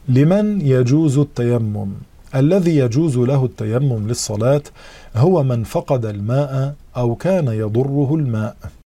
لمن يجوز التيمم؟ الذي يجوز له التيمم للصلاة هو من فقد الماء أو كان يضره الماء.